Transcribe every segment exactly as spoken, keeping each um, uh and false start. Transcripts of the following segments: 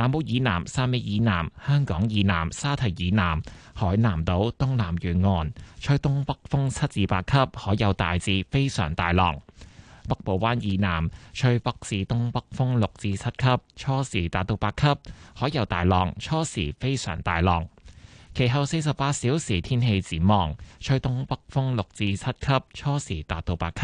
南澳以南、汕尾以南、香港以南、沙堤以南、海南島東南沿岸吹東北風七至八級，海有大至非常大浪。北部灣以南吹北至東北風六至七級，初時達到八級，海有大浪，初時非常大浪。其後四十八小時天氣展望，吹東北風六至七級，初時達到八級。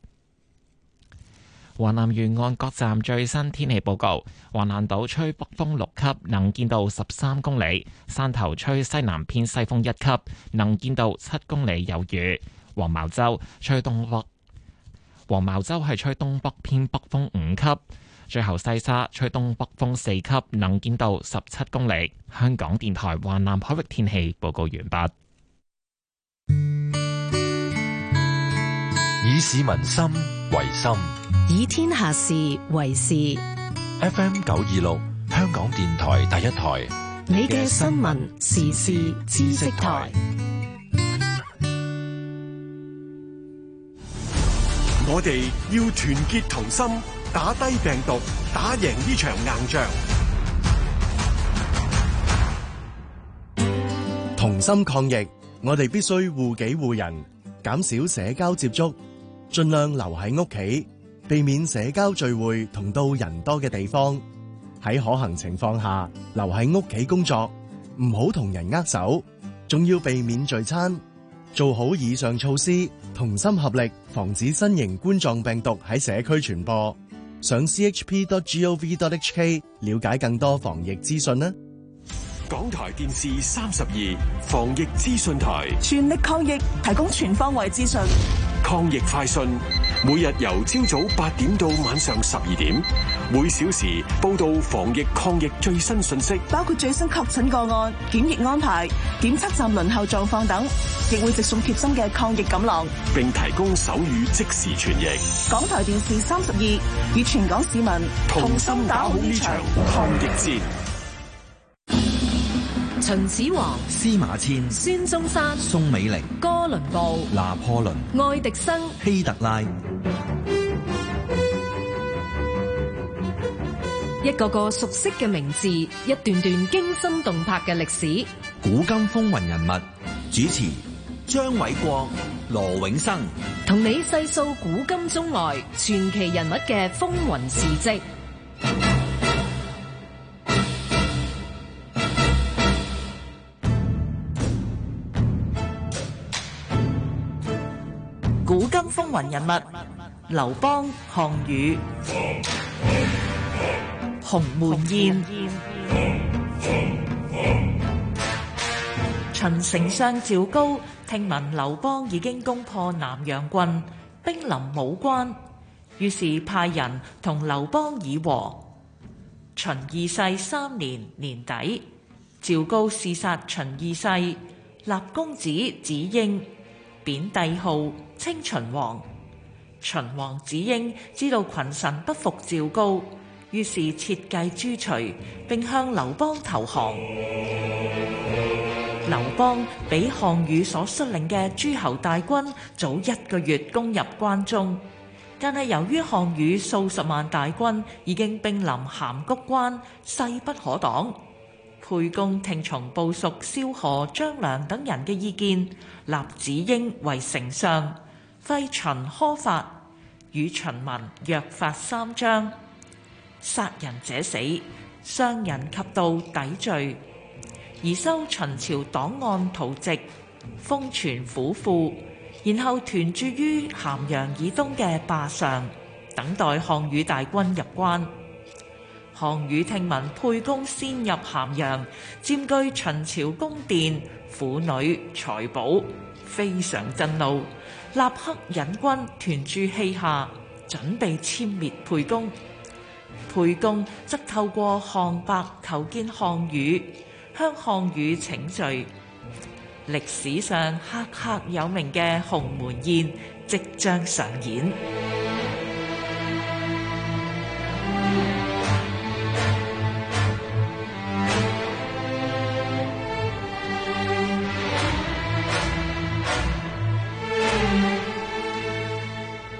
華南沿岸各站最新天氣報告：橫瀾島吹北風六級，能見度十三公里；汕頭吹西南偏西風一級，能見度七公里有餘；黃茅洲吹東北，黃茅洲係吹東北偏北風五級。最後西沙吹東北風四級，能見度十七公里。香港電台華南海域天氣報告完畢。 以市民心為心， 以天下事為事。 F M 九二六，香港電台第一台， 你嘅新聞時事知識台。 我哋要團結同心，打低病毒，打贏呢場硬仗。 同心抗疫，我哋必須護己護人，減少社交接觸，盡量留喺屋企，避免社交聚會同到人多嘅地方。喺可行情況下，留喺屋企工作，唔好同人握手，仲要避免聚餐。做好以上措施，同心合力，防止新型冠狀病毒喺社區傳播。上 c h p dot gov dot h k 了解更多防疫資訊啦。 港台電視三十二防疫資訊台， 全力抗疫，提供全方位資訊。 抗疫快訊，每日由朝早八點到晚上十二點，每小時報道防疫抗疫最新信息， 包括最新確診個案、檢疫安排、檢測站輪候狀況等，亦會直送貼心嘅抗疫錦囊， 並提供手語即時傳譯。 港台電視三十二與全港市民同心打好呢場抗疫戰。 秦始皇、 司馬遷、 孫中山、 宋美齡、 哥倫布、 拿破崙、 愛迪生、 希特拉， 一個個熟悉嘅名字，一段段驚心動魄嘅歷史。 古今風雲人物，主持張偉國、羅永生， 同你細數古今中外傳奇人物嘅風雲事跡。 古今風雲人物：劉邦、項羽、鴻門宴。秦丞相趙高聽聞劉邦已經攻破南陽郡，兵臨武關，於是派人同劉邦議和。秦二世三年年底，趙高弒殺秦二世，立公子子嬰，貶帝號，稱秦王。秦王子嬰知道群臣不服趙高，於是設計誅除，並向劉邦投降。劉邦比項羽所率領嘅諸侯大軍早一個月攻入關中，但係由於項羽數十萬大軍已經兵臨函谷關，勢不可擋。沛公聽從部屬蕭何、張良等人嘅意見，立子嬰為丞相，廢秦苛法，與秦民約法三章：殺人者死，傷人及盜抵罪。而收秦朝檔案圖籍，封存府庫，然後屯駐於咸陽以東嘅灞上，等待項羽大軍入關。項羽聽聞沛公先入咸陽，佔據秦朝宮殿、婦女、財寶，非常震怒，立刻引軍屯駐稷下，準備殲滅沛公。沛公則透過項伯求見項羽，向項羽請罪。歷史上赫赫有名嘅鴻門宴即將上演。 古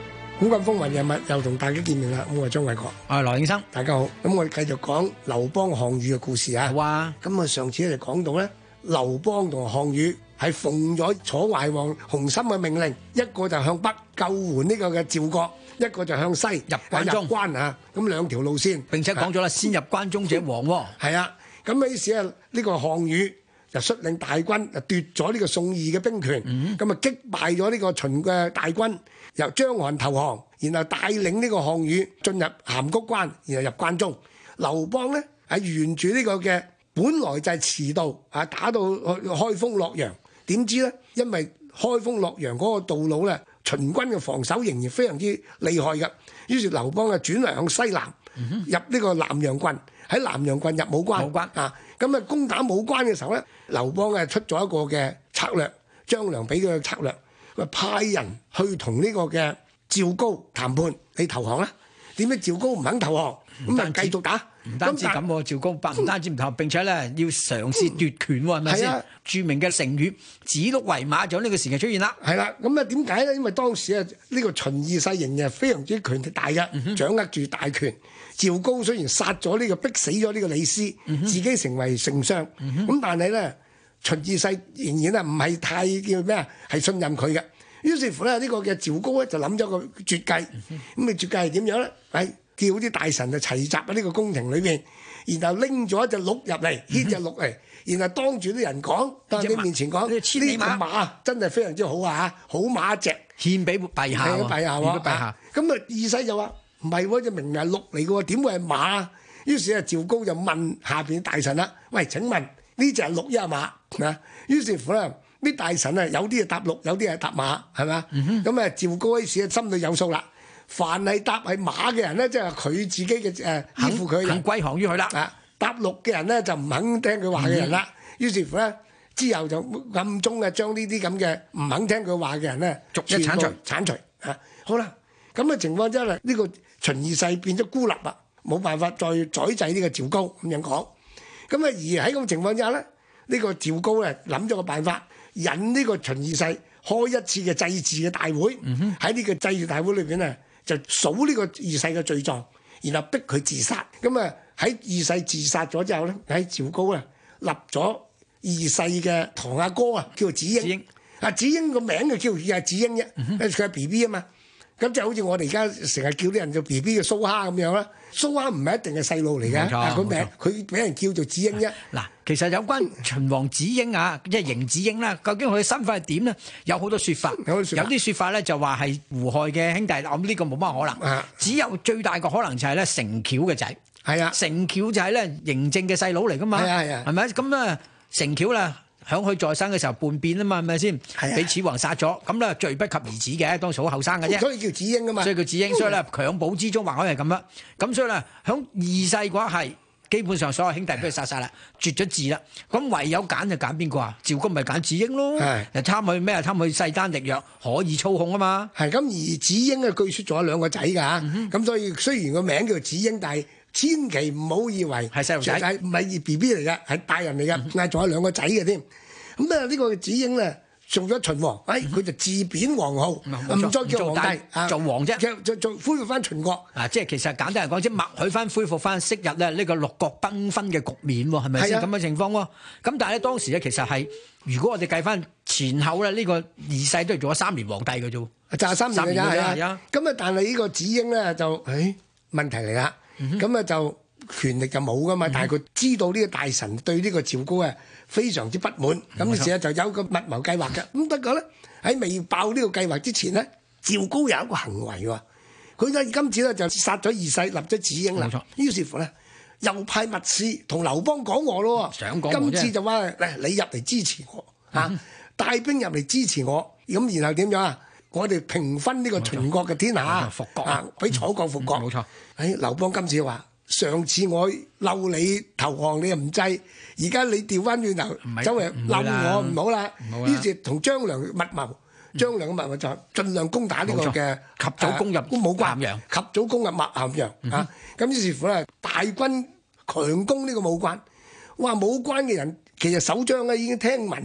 咁個風雲人物又同大家見面啦，咁我係張偉國， 啊羅應生， 大家好。咁我哋繼續講劉邦項羽嘅故事啊。 好啊。 咁啊，上次咧就講到咧，劉邦同項羽係奉咗楚懷王熊心嘅命令，一個就向北救援呢個嘅趙國，一個就向西入關中入關啊。咁兩條路線， 並且講咗啦，先入關中者亡喎。 係啊。咁於是啊，呢個項羽就率領大軍就奪咗呢個宋義嘅兵權，咁啊擊敗咗呢個秦嘅大軍，由章邯投降，然後帶領呢個項羽進入函谷關，然後入關中。劉邦呢係沿住呢個嘅本來就係馳道啊，打到去開封洛陽，點知呢？因為開封洛陽嗰個道路咧，秦軍嘅防守仍然非常之厲害嘅，於是劉邦啊轉嚟向西南，入呢個南陽郡。喺南陽郡入武關， 武關啊，咁啊攻打武關嘅時候咧，劉邦啊出咗一個嘅策略，張良俾佢嘅策略，佢派人去同呢個嘅趙高談判，你投降啦。點解趙高唔肯投降？咁啊繼續打。 唔單止咁喎，趙高不唔單止唔投降，並且咧要嘗試奪權喎，係咪先？著名嘅成語指鹿為馬就喺呢個時期出現啦。 係啦，咁啊點解咧？因為當時啊呢個秦二世仍然係非常之權力大嘅， 嗯、 掌握住大權。趙高雖然殺咗呢、這個逼死咗呢個李斯，嗯、自己成為丞相，咁、嗯、但係咧秦二世仍然啊唔係太叫咩啊，係信任佢嘅。於是乎咧呢、這個嘅趙高咧就諗咗個絕計，咁啊、嗯、絕計係點樣咧？係叫啲大臣就齊集喺呢個宮廷裏邊，然後拎咗一隻鹿入嚟，牽隻鹿嚟，然後當住啲人講，當啲面前講，呢隻馬真係非常之好啊！好馬一隻， 獻俾陛下喎， 陛下喎，咁啊二世就話。唔係喎，隻明明係鹿嚟嘅喎，點會係馬？於是啊，趙高就問下邊大臣啦：喂，請問呢隻係鹿一係馬啊？於是乎咧，啲大臣啊，有啲係答鹿，有啲係答馬，係咪啊？咁啊，趙高嗰時心裏有數啦。凡係答係馬嘅人咧，即係佢自己嘅誒依附佢， 肯歸降於佢啦。 啊，答鹿嘅人咧就唔肯聽佢話嘅人啦。於是乎咧，之後就暗中啊將呢啲咁嘅唔肯聽佢話嘅人咧， 逐一剷除， 剷除啊！好啦，咁嘅情況之下咧，呢個秦二世變咗孤立啦，冇辦法再宰制呢個趙高咁樣講。咁啊而喺咁嘅情況之下咧，呢個趙高咧諗咗個辦法，引呢個秦二世開一次嘅祭祀嘅大會，喺呢個祭祀大會裏邊咧就數呢個二世嘅罪狀，然後逼佢自殺。咁啊喺二世自殺咗之後咧，喺趙高啊立咗二世嘅堂阿哥啊，叫做子嬰。啊子嬰個名就叫係子嬰啫，因為佢係 B B 啊嘛。咁就好似我哋而家成日叫啲人做 B B 嘅蘇蝦咁樣啦，蘇蝦唔係一定係細路嚟嘅，佢名佢俾人叫做子嬰啫。 嗱，其實有關秦王子嬰啊，即係嬴子嬰啦，究竟佢嘅身份係點咧？有好多説法，有啲説法咧就話係胡亥嘅兄弟，我諗呢個冇乜可能。啊、只有最大個可能就係咧成蟜嘅仔，係啊，成蟜就係咧嬴政嘅細佬嚟噶嘛，係啊係啊，係咪？咁啊成蟜啦。響佢在生嘅時候叛變啊嘛，係咪先？俾始皇殺咗，咁咧罪不及兒子嘅，當時好後生嘅啫。所以叫子嬰啊嘛。所以叫子嬰，所以咧襁褓之中或可以係咁啦。咁所以咧，響二世嘅話係基本上所有兄弟俾佢殺晒啦，絕咗嗣啦。咁唯有揀就揀邊個啊？趙公咪揀子嬰咯。係，又貪佢咩啊？貪佢勢單力弱，可以操控啊嘛。係咁，而子嬰啊，據說仲有兩個仔㗎嚇。咁所以雖然個名叫做子嬰，但係千祈唔好以為係細路仔，唔係 B B 嚟嘅，係大人嚟嘅，但係仲有兩個仔嘅添。咁啊呢個子嬰咧做咗秦王，哎佢就自貶皇號，唔再叫皇帝，做王啫，就就就恢復翻秦國。啊，即係其實簡單嚟講，即係默許翻恢復翻昔日咧呢個六國崩分嘅局面喎，係咪先咁嘅情況喎？咁但係咧當時咧其實係，如果我哋計翻前後咧，呢個二世都係做咗三年皇帝嘅啫，就係三年嘅啫，係啊。咁啊，但係呢個子嬰咧就，誒問題嚟啦，咁啊就。權力就冇噶嘛，但係佢知道呢個大臣對呢個趙高啊非常之不滿，咁於是咧就有個密謀計劃嘅。咁不過咧喺未爆呢個計劃之前咧，趙高有一個行為喎，佢咧今次咧就殺咗二世，立咗子嬰啦。於是乎咧又派密使同劉邦講和咯，想講今次就話嚟你入嚟支持我嚇，嗯、帶兵入嚟支持我，咁然後點樣啊？我哋平分呢個秦國嘅天下，復國啊，俾楚國復國。冇錯。誒，劉邦今次話。上次我嬲你投降，你又唔制，而家你調翻轉頭，周圍嬲我唔好啦。於是同張良密謀，張良嘅密謀就盡量攻打呢個嘅及早攻入武關，及早攻入麥咸陽啊！咁於是乎咧，大軍強攻呢個武關。哇！武關嘅人其實首張咧已經聽聞啊，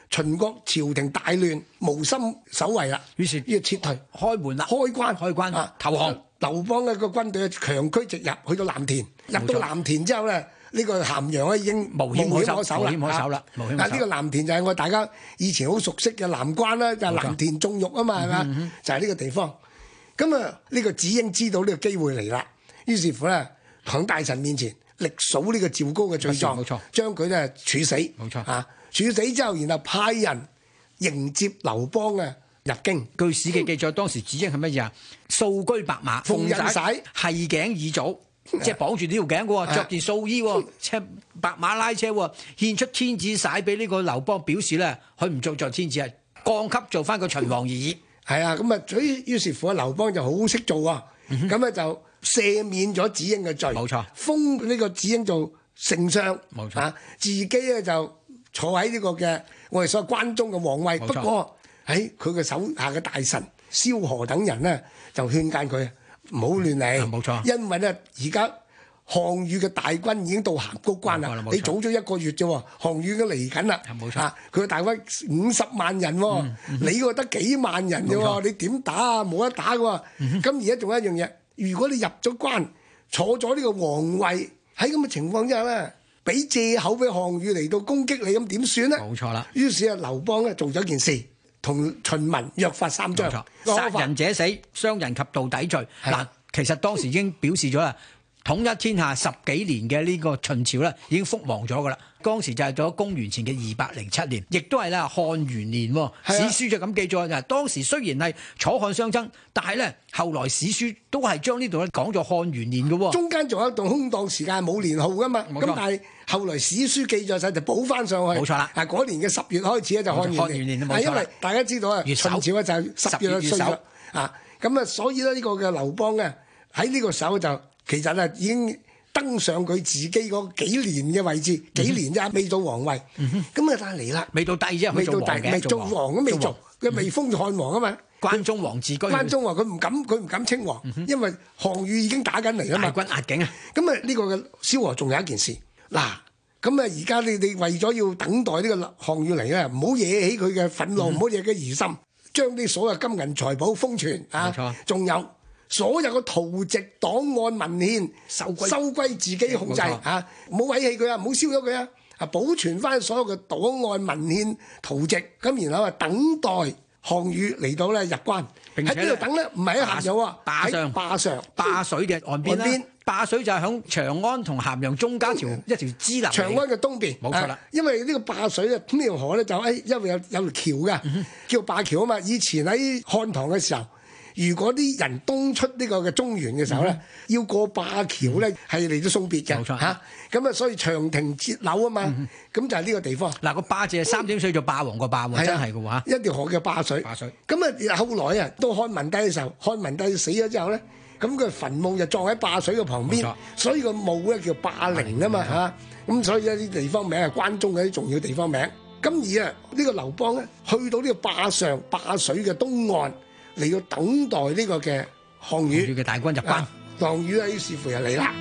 秦國朝廷大亂，無心守衛啦， 於是要撤退， 開門啦， 開關開關啊， 投降。 劉邦嘅個軍隊強驅直入，去到藍田，入到藍田之後咧，呢、這個咸陽咧已經無險可守啦，無險可守啦。 啊，呢個藍田就係我大家以前好熟悉嘅南關啦，就係、是、藍田種玉啊嘛，係嘛、嗯？就係、是、呢個地方。咁啊，呢個子嬰知道呢個機會嚟啦，於是乎咧，喺大臣面前力數呢個趙高嘅罪狀，冇錯，將佢咧處死，冇錯啊！處死之後，然後派人迎接劉邦啊入京。 據史記記載，當時子嬰係乜嘢啊？素居白馬， 奉印璽， 繫頸以祖，即係綁住呢條頸嘅喎，著件素衣喎，赤白馬拉車喎，獻出天子璽俾呢個劉邦，表示咧佢唔做做天子啊，降級做翻個秦王而已。 係啊，咁啊，所以於是乎啊，劉邦就好識做啊，咁咧就赦免咗子嬰嘅罪，冇錯，封呢個子嬰做丞相，冇錯，啊，自己咧就坐喺呢個嘅我哋所謂關中嘅皇位。不過喺佢嘅手下嘅大臣蕭何等人咧就勸諫佢唔好亂嚟，冇錯，因為咧而家項羽嘅大軍已經到函谷關啦，你早咗一個月啫喎，項羽已經嚟緊啦，冇錯，佢嘅大軍五十萬人喎，嗯嗯、你個得幾萬人啫喎，你點打啊？冇得打嘅喎，咁而家仲有一樣嘢，如果你入咗關，坐咗呢個皇位，喺咁嘅情況之下咧，俾藉口俾項羽嚟到攻擊你，咁點算咧？冇錯啦。於是啊，劉邦咧做咗件事，同秦民約法三章， 殺人者死，傷人及盜抵罪。嗱，其實當時已經表示咗啦。統一天下十幾年嘅呢個秦朝咧，已經覆亡咗噶啦。當時就係到公元前嘅二百零七年，亦都係啦漢元年。史書就咁記載就當時雖然係楚漢相爭，但係咧後來史書都係將呢度咧講咗漢元年嘅。 中間仲有一段空檔時間冇年號噶嘛，咁但係後來史書記載晒就補翻上去。冇錯啦，嗱嗰年嘅十月開始咧就漢元年。漢元年冇錯啦，因為大家知道啊，秦朝咧就係十月嘅歲月啊，咁啊所以咧呢個嘅劉邦咧喺呢個時候就。其實啊，已經登上佢自己嗰幾年嘅位置，嗯、幾年啫，未到皇位。咁啊、嗯，但係嚟啦， 未到帝啫， 未到帝，未做王都未做，佢未封漢王啊嘛。 關中王自居。 關中王佢唔敢，佢唔敢稱王，嗯、因為項羽已經打緊嚟啦嘛。 大軍壓境啊！ 咁啊，呢個嘅蕭何仲有一件事，嗱，咁啊，而家你哋為咗要等待呢個項羽嚟咧，唔好惹起佢嘅憤怒，唔好、嗯、惹佢疑心，將啲所有金銀財寶封存啊，仲有。所有嘅圖籍檔案文獻收歸收歸自己控制嚇，唔好毀棄佢啊，唔好燒咗佢啊，啊保存翻所有嘅檔案文獻圖籍，咁然後啊等待項羽嚟到咧入關，喺邊度等咧？唔係喺咸陽啊，喺灞上灞水嘅岸邊啦。灞水就係響長安同咸陽中間條一條支流。長安嘅東邊，冇錯啦。因為呢個灞水啊，呢條河咧就誒，因為有有條橋嘅，叫灞橋啊嘛。以前喺漢唐嘅時候。如果啲人東出呢個嘅中原嘅時候咧，嗯、要過灞橋咧，係嚟到送別嘅嚇。咁啊，所以長亭節柳啊嘛，咁、嗯、就係呢個地方。嗱、個灞字係三點水做霸王個霸喎，真係嘅喎。一條河嘅灞水。灞水。咁啊，後來啊，到漢文帝嘅時候，漢文帝死咗之後咧，咁佢墳墓就葬喺灞水嘅旁邊，所以個墓咧叫灞陵啊嘛嚇。咁所以呢啲地方名係關中嘅啲重要地方名。咁而啊，呢個劉邦咧，去到呢個灞上灞水嘅東岸。嚟到等待呢個嘅項羽嘅大軍入關， 項羽啊，於是乎又嚟啦。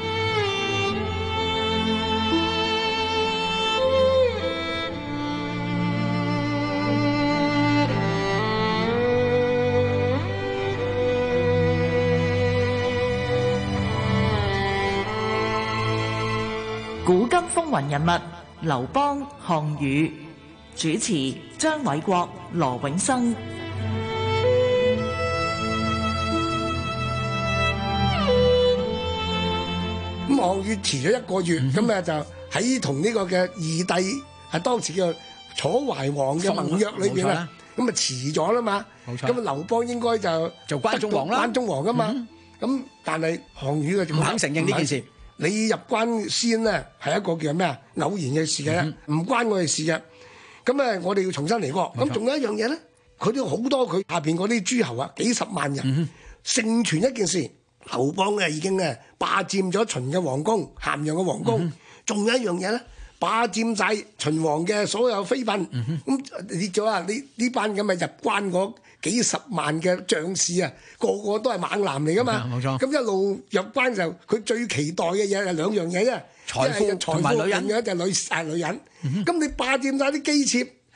古今風雲人物，劉邦、項羽，主持張偉國、羅永生。 咁項羽遲咗一個月，咁啊、嗯、就喺同呢個嘅二弟係當時叫楚懷王嘅盟約裏邊啊，咁啊遲咗啦嘛，咁啊劉邦應該就做關中王啦， 關中王噶嘛，咁、嗯、但係項羽啊唔肯承認呢件事，你入關先咧係一個叫咩啊偶然嘅事嘅，唔、嗯、關我哋事嘅，咁啊我哋要重新嚟過，咁仲有一樣嘢咧，佢都好多佢下邊嗰啲諸侯啊，幾十萬人、嗯、盛傳一件事。劉邦咧已經咧霸佔咗秦嘅皇宮，咸陽嘅皇宮，仲、嗯、有一樣嘢咧，霸佔晒秦王嘅所有妃嬪。咁列咗啊，呢呢班咁嘅入關嗰幾十萬嘅將士啊，個個都係猛男嚟噶嘛。冇錯。咁一路入關就佢最期待嘅嘢係兩樣嘢啫，財富同埋女人嘅就女係女人。咁、嗯、你霸佔晒啲姬妾，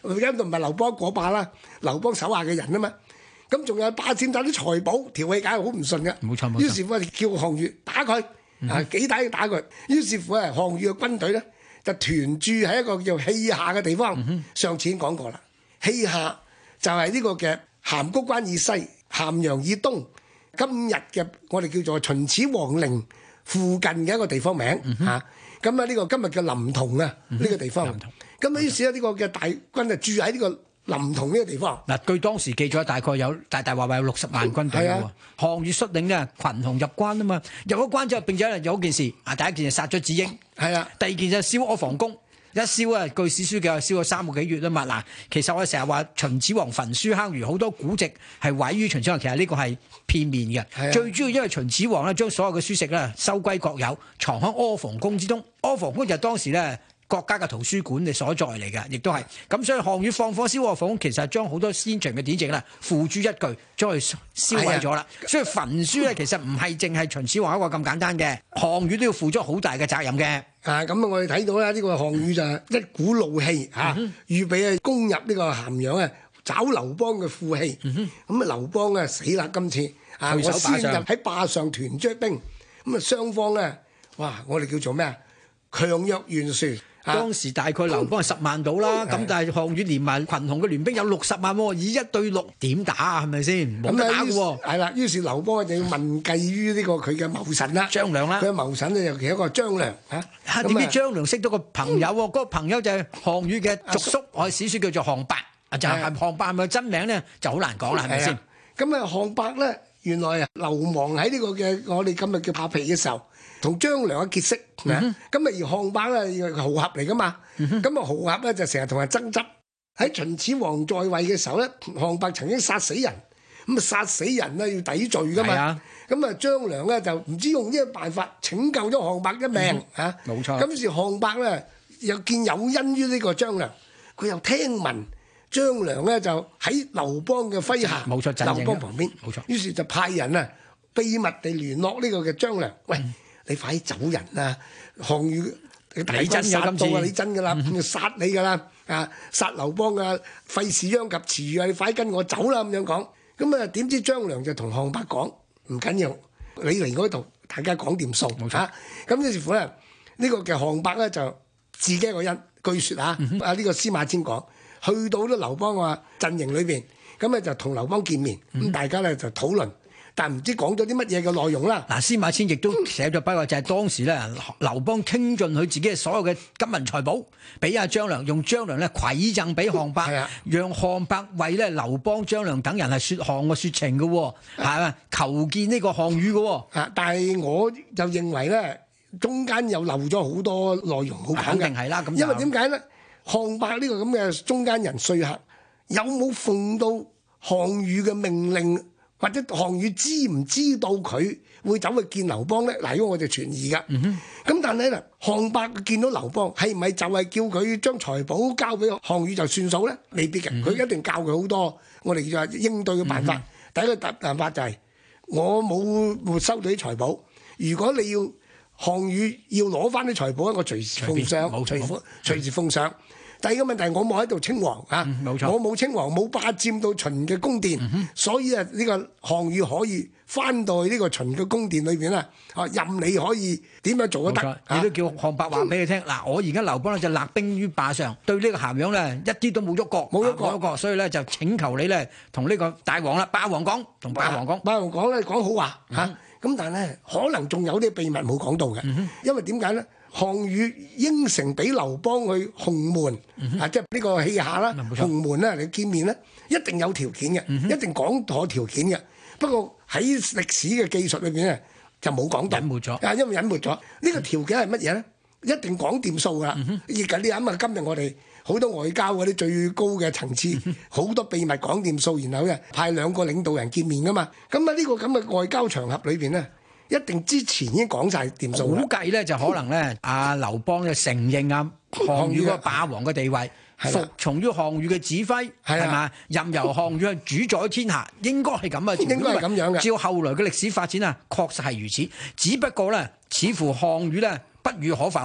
因度唔係劉邦嗰把啦，劉邦手下嘅人啊嘛。咁仲有霸佔晒啲財寶，條氣梗係好唔順嘅。 冇錯冇錯。 於是乎叫項羽打佢， 嗯、 啊幾打都打佢。於是乎啊，項羽嘅軍隊咧就屯駐喺一個叫稷下嘅地方。嗯、上次已經講過啦，稷下就係呢個嘅函谷關以西、咸陽以東，今日嘅我哋叫做秦始皇陵附近嘅一個地方名嚇。咁、嗯、啊呢個今日嘅臨潼啊呢、這個地方。咁啊於是咧呢個嘅大軍就駐喺呢個臨潼呢個地方。 嗱，據當時記載，大概有大大話話有六十萬軍隊嘅喎。項羽率領咧群雄入關啊嘛，入咗關之後並且有一件事啊，第一件就殺咗子嬰，係啊，第二件就燒阿房宮。一燒啊，據史書嘅燒咗三個幾月啊嘛。嗱，其實我哋成日話秦始皇焚書坑儒，好多古籍係毀於秦始皇，其實呢個係片面嘅。啊、最主要因為秦始皇咧將所有嘅書籍咧收歸國有，藏喺阿房宮之中。阿房宮就係當時咧國家嘅圖書館嘅所在嚟嘅，亦都係咁。所以項羽放火燒阿房宮，其實係將好多先秦嘅典籍啦付諸一炬，將佢燒毀咗啦。啊、所以焚書咧其實唔係淨係秦始皇一個咁簡單嘅，項羽都要負咗好大嘅責任嘅。 啊，咁啊，我哋睇到咧，呢個項羽就一股怒氣嚇，啊嗯、預備啊攻入呢個咸陽啊，找劉邦嘅負氣。咁、嗯、啊，劉邦啊死啦！今次啊，我先入喺霸上屯追兵，咁啊雙方咧，哇！我哋叫做咩啊？強弱懸殊。 當時大概劉邦係十萬到啦，咁、嗯、但係項羽連埋群雄嘅聯兵有六十萬喎，以一對六點打啊？係咪先？冇得打嘅喎。係啦，於是劉邦就要問計於呢個佢嘅謀臣啦， 張良啦。 佢嘅謀臣咧尤其一個張良嚇。 嚇點知張良識到個朋友喎？嗰、嗯、個朋友就係項羽嘅族叔，我哋史書叫做項伯，就係、是、項伯，係咪真名咧就好難講啦，係咪先？ 咁啊，項伯咧原來啊流亡喺呢個嘅我哋今日叫扒皮嘅時候，同張良嘅結識，咁啊、嗯、而項伯咧豪俠嚟噶嘛，咁啊豪俠咧就成日同人爭執。喺秦始皇在位嘅時候咧，項伯曾經殺死人，咁啊殺死人咧要抵罪噶嘛，咁啊張良咧就唔知用呢個辦法拯救咗項伯一命嚇，冇錯。咁時項伯咧又見有恩於呢個張良，佢又聽聞張良咧就喺劉邦嘅麾下，冇錯，劉邦旁邊，冇錯。於是就派人啊秘密地聯絡呢個嘅張良，喂。嗯你快啲走人啦！項羽大軍殺到啊！你真噶啦，嗯、殺你噶啦！啊，殺劉邦啊！費事殃及池魚啊！你快啲跟我走啦！咁樣講，咁啊點知張良就同項伯講唔緊要，你嚟嗰度大家講掂數嚇。咁於是乎咧，呢、呢個嘅項伯咧就自己一個人，據説啊，嗯、啊呢、呢個司馬遷講，去到咗劉邦嘅陣營裏邊，咁咧就同劉邦見面，咁、嗯、大家咧就討論。但唔知講咗啲乜嘢嘅內容啦。嗱， 司馬遷亦都寫咗筆話，就係當時咧，劉邦傾盡佢自己嘅所有嘅金銀財寶，俾阿張良，用張良咧饋贈俾項伯，啊、讓項伯為咧劉邦、張良等人係説項嘅説情嘅，係嘛、啊、求見呢個項羽嘅。 啊，但係我就認為咧，中間又漏咗好多內容好講嘅。肯定係啦，咁因為點解咧？項伯呢個咁嘅中間人說客，有冇奉到項羽嘅命令？或者項羽知唔知道佢會走去見劉邦咧？嗱，呢個我就存疑噶。咁、嗯、哼但係咧，項伯見到劉邦係唔係就係叫佢將財寶交俾項羽就算數咧？未必嘅，佢、嗯、哼一定教佢好多我哋叫做應對嘅辦法。嗯、哼第一個辦法就係、是、我冇收到啲財寶，如果你要項羽要攞翻啲財寶，我隨時奉上，隨時隨時奉上。第二個問題，我冇喺度稱王啊，嗯、我冇稱王，冇霸佔到秦嘅宮殿，嗯、哼所以啊，呢個項羽可以翻到去呢個秦嘅宮殿裏邊啦，啊，任你可以點樣做都得。 你都叫項伯話俾你聽，嗱、嗯，我而家劉邦咧就立兵於霸上，對呢個咸陽咧一啲都冇喐過，冇喐過，過，所以咧就請求你咧同呢個大王啦，霸王講，同霸王講， 霸王講咧講好話嚇，咁、嗯、但係咧可能仲有啲秘密冇講到嘅，嗯、哼因為點解咧？項羽應承俾劉邦去鴻門、嗯、哼啊，即係呢個稷下啦，鴻門咧你見面咧，一定有條件嘅，嗯、哼一定講妥條件嘅。不過喺歷史嘅記述裏邊咧，就冇講到，隱瞞咗啊，因為隱瞞咗呢、呢個條件係乜嘢咧？一定講掂數㗎啦。而家你諗下，今日我哋好多外交嗰啲最高嘅層次，好、嗯、哼多秘密講掂數，然後咧派兩個領導人見面㗎嘛。咁啊呢個咁嘅外交場合裏邊咧，一定之前已經講晒掂數， 估計咧就可能咧，阿劉邦就承認啊項羽個霸王嘅地位，服從於項羽嘅指揮，係嘛？任由項羽去主宰天下，應該係咁啊！ 應該係咁樣嘅。 照後來嘅歷史發展啊，確實係如此。只不過咧，似乎項羽咧不予可否。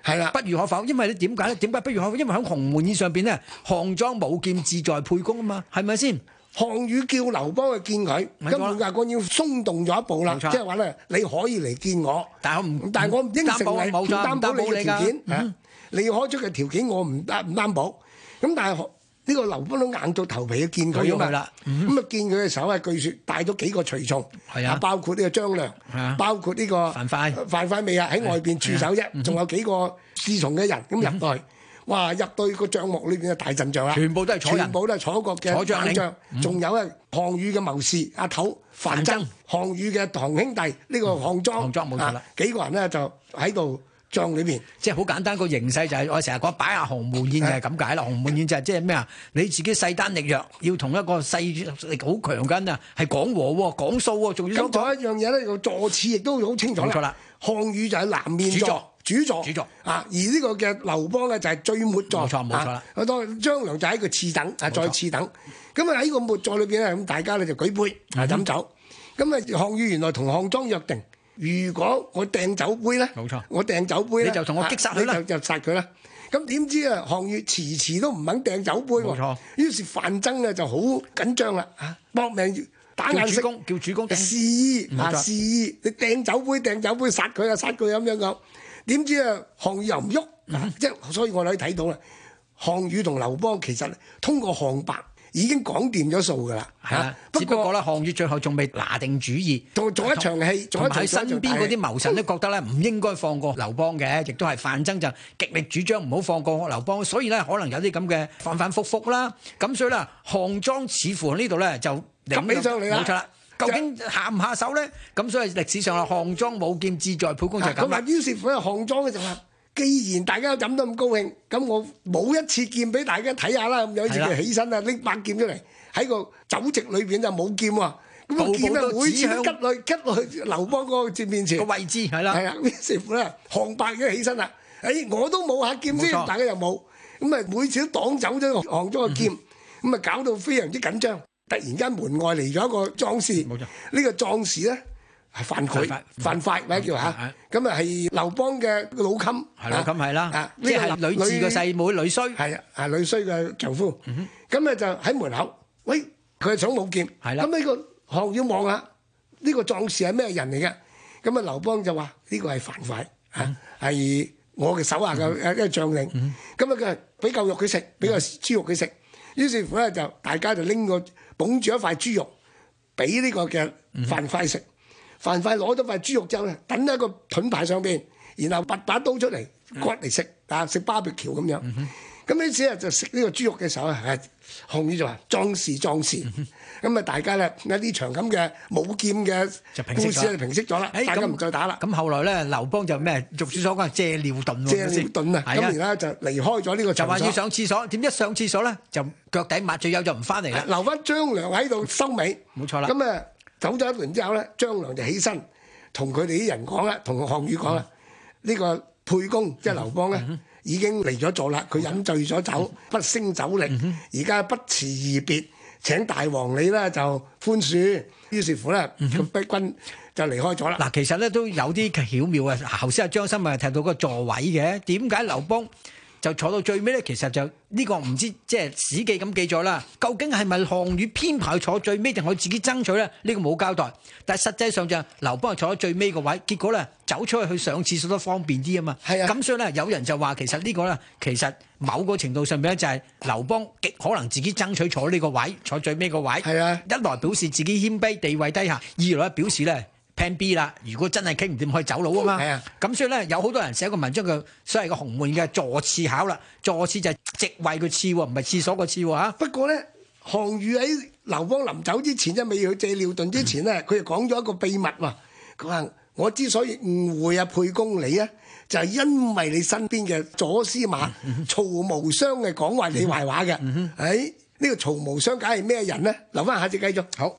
係啦， 不如可否？因為你點解咧？點解不如可否？因為喺鴻門宴上邊咧，項莊舞劍志在沛公啊嘛，係咪先？ 項羽叫劉邦去見佢，咁換句話講要鬆動咗一步啦，即係話咧你可以嚟見我， 但係我唔， 但係我唔應承你，唔擔保你嘅條件， 嗯、 你要開出嘅條件我唔擔唔擔保。咁但係呢個劉邦都硬到頭皮去見佢啊嘛，咁啊、嗯、見佢嘅時候啊，據說帶咗幾個隨從，啊包括呢個張良，啊、包括呢個樊噲，樊噲未啊喺外邊駐守啫，仲有幾個侍從嘅人咁入到去。哇！入到個帳幕裏邊嘅大陣仗啦， 全部都係楚人， 全部都係楚國嘅將領，仲有啊項羽嘅謀士阿頭范增，項羽嘅堂兄弟呢個項莊， 項莊冇錯啦， 幾個人咧就喺度帳裏邊， 即係好簡單個形勢就係我成日講擺下鴻門宴就係咁解啦。鴻門宴就係即係咩啊？你自己勢單力弱，要同一個勢力好強緊啊，係講和喎，講數喎，仲要咁仲有一樣嘢咧，個座次亦都好清楚啦。冇錯啦，項羽就係南面座。主座，主座啊！而呢個嘅劉邦咧就係最末座， 冇錯冇錯啦。 啊，當張良就喺個次等，啊再次等。咁啊喺個末座裏邊咧，咁大家咧就舉杯啊飲酒。咁啊項羽原來同項莊約定，如果我掟酒杯咧，冇錯，我掟酒杯咧，你就同我擊殺佢啦，就殺佢啦。咁點知啊項羽遲遲都唔肯掟酒杯喎，冇錯。於是范增咧就好緊張啦，啊搏命打眼色， 叫主公示意啊示意，你掟酒杯掟酒杯殺佢啊殺佢咁樣講。點知啊，項羽又唔喐，即係、嗯、所以我哋可以睇到啦。項羽同劉邦其實通過項伯已經講掂咗數㗎啦。係啊， 只不過咧，項羽最後仲未拿定主意， 做做一場戲， 同埋喺身邊嗰啲謀臣都覺得咧唔應該放過劉邦嘅，亦都係范增就極力主張唔好放過劉邦，所以咧可能有啲咁嘅反反覆覆啦。咁所以咧，項莊似乎喺呢度咧就急起上嚟啦， 冇錯啦。究竟下唔下手咧？咁所以歷史上啊，項莊舞劍志在沛公就係咁。咁啊， 於是乎啊，項莊就話：既然大家飲得咁高興，咁我舞一次劍俾大家睇下啦。咁有一次佢起身啊，拎把劍出嚟喺個酒席裏邊就舞劍喎。咁啊劍啊每次都吉落吉落去劉邦嗰個劍面前個位置係啦。 係啊，於是乎咧，項伯已經起身啦。誒，我都舞下劍先，大家又舞。咁啊，每次都擋走咗項莊嘅劍，咁啊搞到非常之緊張。突然間門外嚟咗一個壯士，冇錯，呢個壯士咧係樊噲，樊噲或者叫嚇，咁啊係劉邦嘅老襟， 係老襟係啦，即係呂雉嘅細妹呂須， 係啊，啊呂須嘅丈夫，咁啊就喺門口，喂，佢係想舞劍，係啦，咁呢個項羽望下呢個壯士係咩人嚟嘅？咁啊劉邦就話呢個係樊噲，嚇係我嘅手下嘅一個將領，咁啊佢俾嚿肉佢食，俾個豬肉佢食，於是乎咧就大家就拎個捧住一塊豬肉，俾呢個嘅樊噲食。樊噲攞咗塊豬肉之後咧，等喺個盾牌上邊，然後拔把刀出嚟割嚟食，啊食巴比橋咁樣。咁呢次啊就食呢個豬肉嘅時候啊，項羽就話壯士壯士。咁啊大家咧喺呢場咁嘅舞劍嘅故事就平息咗啦，大家唔再打啦。 咁後來咧，劉邦就咩俗語所講借尿遁喎， 借尿遁啊！咁而家就離開咗呢個場所， 就話要上廁所，點一上廁所咧就腳底抹最後就唔翻嚟啦， 留翻張良喺度收尾。 冇錯啦。 咁啊走咗一輪之後咧，張良就起身同佢哋啲人講啦，同項羽講啦，呢個沛公即係劉邦咧已經離咗座啦，佢飲醉咗酒，不勝酒力，而家不辭而別。請大王你咧就寬恕，於是乎咧個逼軍就離開咗啦。 嗱，其實咧都有啲巧妙啊！頭先阿張生咪提到個座位嘅，點解劉邦就坐到最尾咧？其實就呢個唔知即係史記咁記載啦。究竟係咪項羽編排坐最尾，定係佢自己爭取咧？呢個冇交代。但係實際上就係劉邦係坐喺最尾個位，結果咧走出去去上廁所都方便啲啊嘛。係啊。咁所以咧有人就話其實呢個咧其實某個程度上邊咧就係劉邦極可能自己爭取坐呢個位，坐最尾個位。係啊。一來表示自己謙卑地位低下，二來表示咧。Plan B 啦，如果真係傾唔掂，可以走佬啊嘛。係啊，咁所以咧有好多人寫個文章叫所謂嘅鴻門嘅座次考啦，座次就係席位嘅次喎，唔係廁所個次喎嚇。 不過咧，項羽喺劉邦臨走之前，即係未去借尿遁之前咧，佢就講咗一個秘密喎。佢話：我之所以誤會阿沛公你啊，就係因為你身邊嘅左司馬曹無雙嘅講話你壞話嘅。誒，呢個曹無雙梗係咩人咧？留翻下次繼續。好。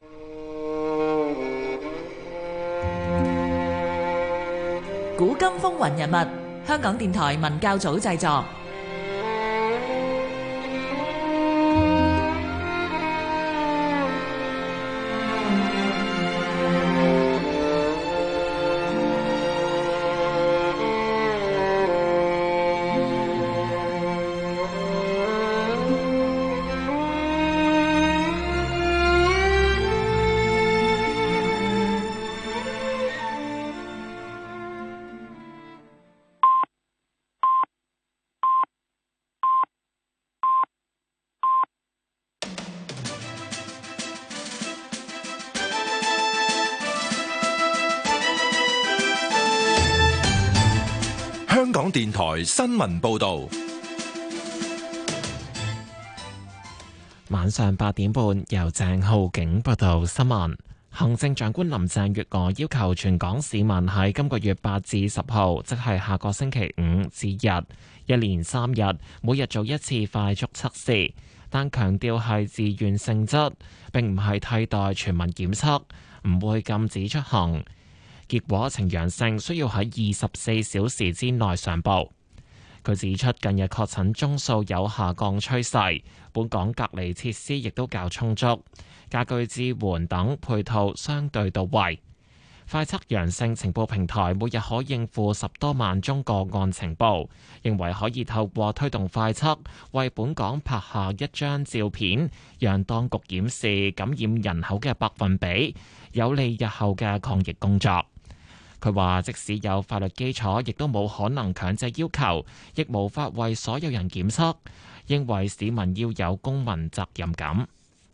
古今風雲人物，香港電台文教組製作。 電台新聞報道。 晚上八點半，由鄭浩景報道新聞。行政長官林鄭月娥要求全港市民喺今個月八至十號，即係下個星期五至日，一連三日，每日做一次快速測試，但強調係自願性質，並唔係替代全民檢測，唔會禁止出行。結果呈陽性，需要喺二十四小時之內上報。佢指出，近日確診宗數有下降趨勢，本港隔離設施亦都較充足，家居支援等配套相對到位。快測陽性情報平台每日可應付十多萬宗個案情報，認為可以透過推動快測，為本港拍下一張照片，讓當局檢視感染人口嘅百分比，有利日後嘅抗疫工作。佢話：即使有法律基礎，亦都冇可能強制要求，亦無法為所有人檢測。認為市民要有公民責任感。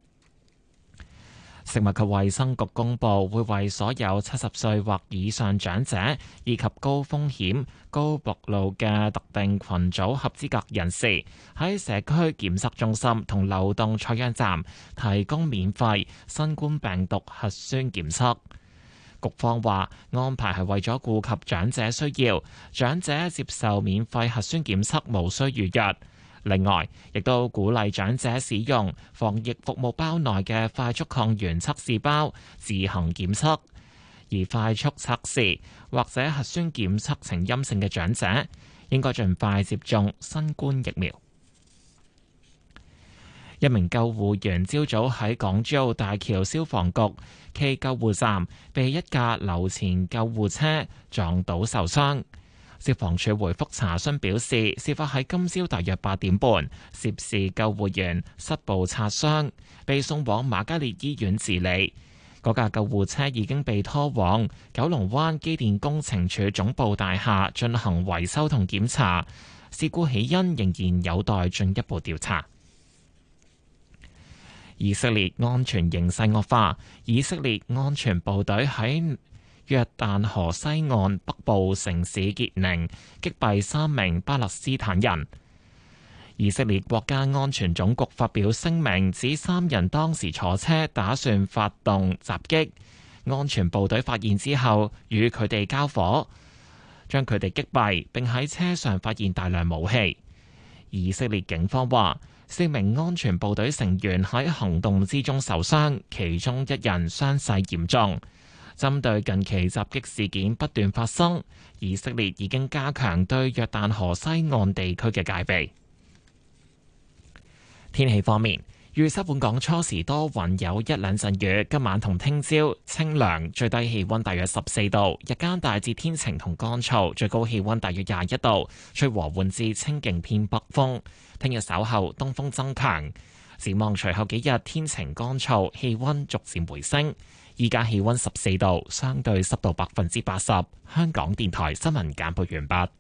食物及衛生局公佈會為所有七十歲或以上長者以及高風險、高暴露嘅特定群組合資格人士，喺社區檢測中心同流動採樣站提供免費新冠病毒核酸檢測。局方話安排係為咗顧及長者需要，長者接受免費核酸檢測無需預約。另外，亦都鼓勵長者使用防疫服務包內嘅快速抗原測試包自行檢測，而快速測試或者核酸檢測呈陰性嘅長者，應該盡快接種新冠疫苗。一名救護員朝早喺港珠澳大橋消防局暨救護站被一架流前救護車撞倒受傷。消防處回覆查詢表示，事發喺今朝大約八點半，涉事救護員膝部擦傷，被送往瑪嘉烈醫院治理。嗰架救護車已經被拖往九龍灣機電工程署總部大廈進行維修同檢查，事故起因仍然有待進一步調查。以色列安全形勢惡化，以色列安全部隊喺約旦河西岸北部城市傑寧擊斃三名巴勒斯坦人。以色列國家安全總局發表聲明，指三人當時坐車打算發動襲擊，安全部隊發現之後與佢哋交火，將佢哋擊斃，並喺車上發現大量武器。以色列警方話，四名安全部隊成員喺行動之中受傷，其中一人傷勢嚴重。針對近期襲擊事件不斷發生，以色列已經加強對約旦河西岸地區嘅戒備。天氣方面，預測本港初時多雲，有一兩陣雨。今晚同聽朝清涼，最低氣溫大約十四度，日間大致天晴同乾燥，最高氣溫大約廿一度，吹和緩至清勁偏北風。聽日稍後東風增強，展望隨後幾日天晴乾燥，氣溫逐漸回升。依家氣溫十四度，相對濕度百分之八十。香港電台新聞簡報完畢。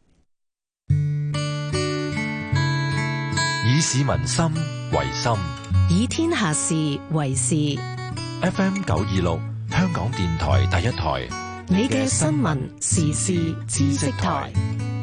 以市民心為心， 以天下事為事。 F M 九二六，香港電台第一台， 你嘅新聞時事知識台。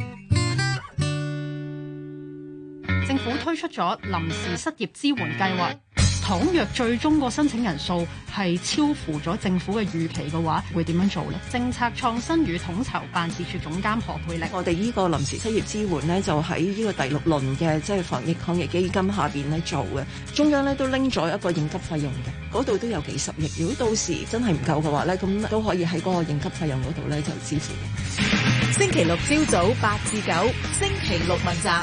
政府推出咗臨時失業支援計劃，倘若最終個申請人數係超乎咗政府嘅預期嘅話，會點樣做呢？政策創新與統籌辦事處總監何佩玲： 我哋呢個臨時失業支援呢，就喺呢個第六輪嘅即係防疫抗疫基金下邊咧做嘅，中央咧都拎咗一個應急費用嘅，嗰度都有幾十億。如果到時真係唔夠嘅話咧，咁都可以喺嗰個應急費用嗰度咧就支付。 星期六朝早八至九，星期六問責。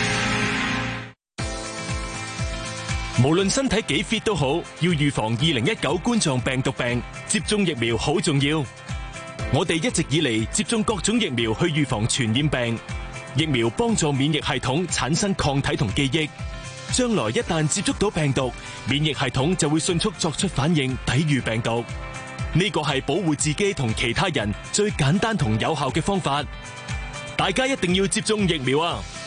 無論身體幾 fit 都好，要預防二零一九冠狀病毒病，接種疫苗好重要。我哋一直以嚟接種各種疫苗去預防傳染病，疫苗幫助免疫系統產生抗體同記憶，將來一旦接觸到病毒，免疫系統就會迅速作出反應，抵禦病毒。呢個係保護自己同其他人最簡單同有效嘅方法，大家一定要接種疫苗啊！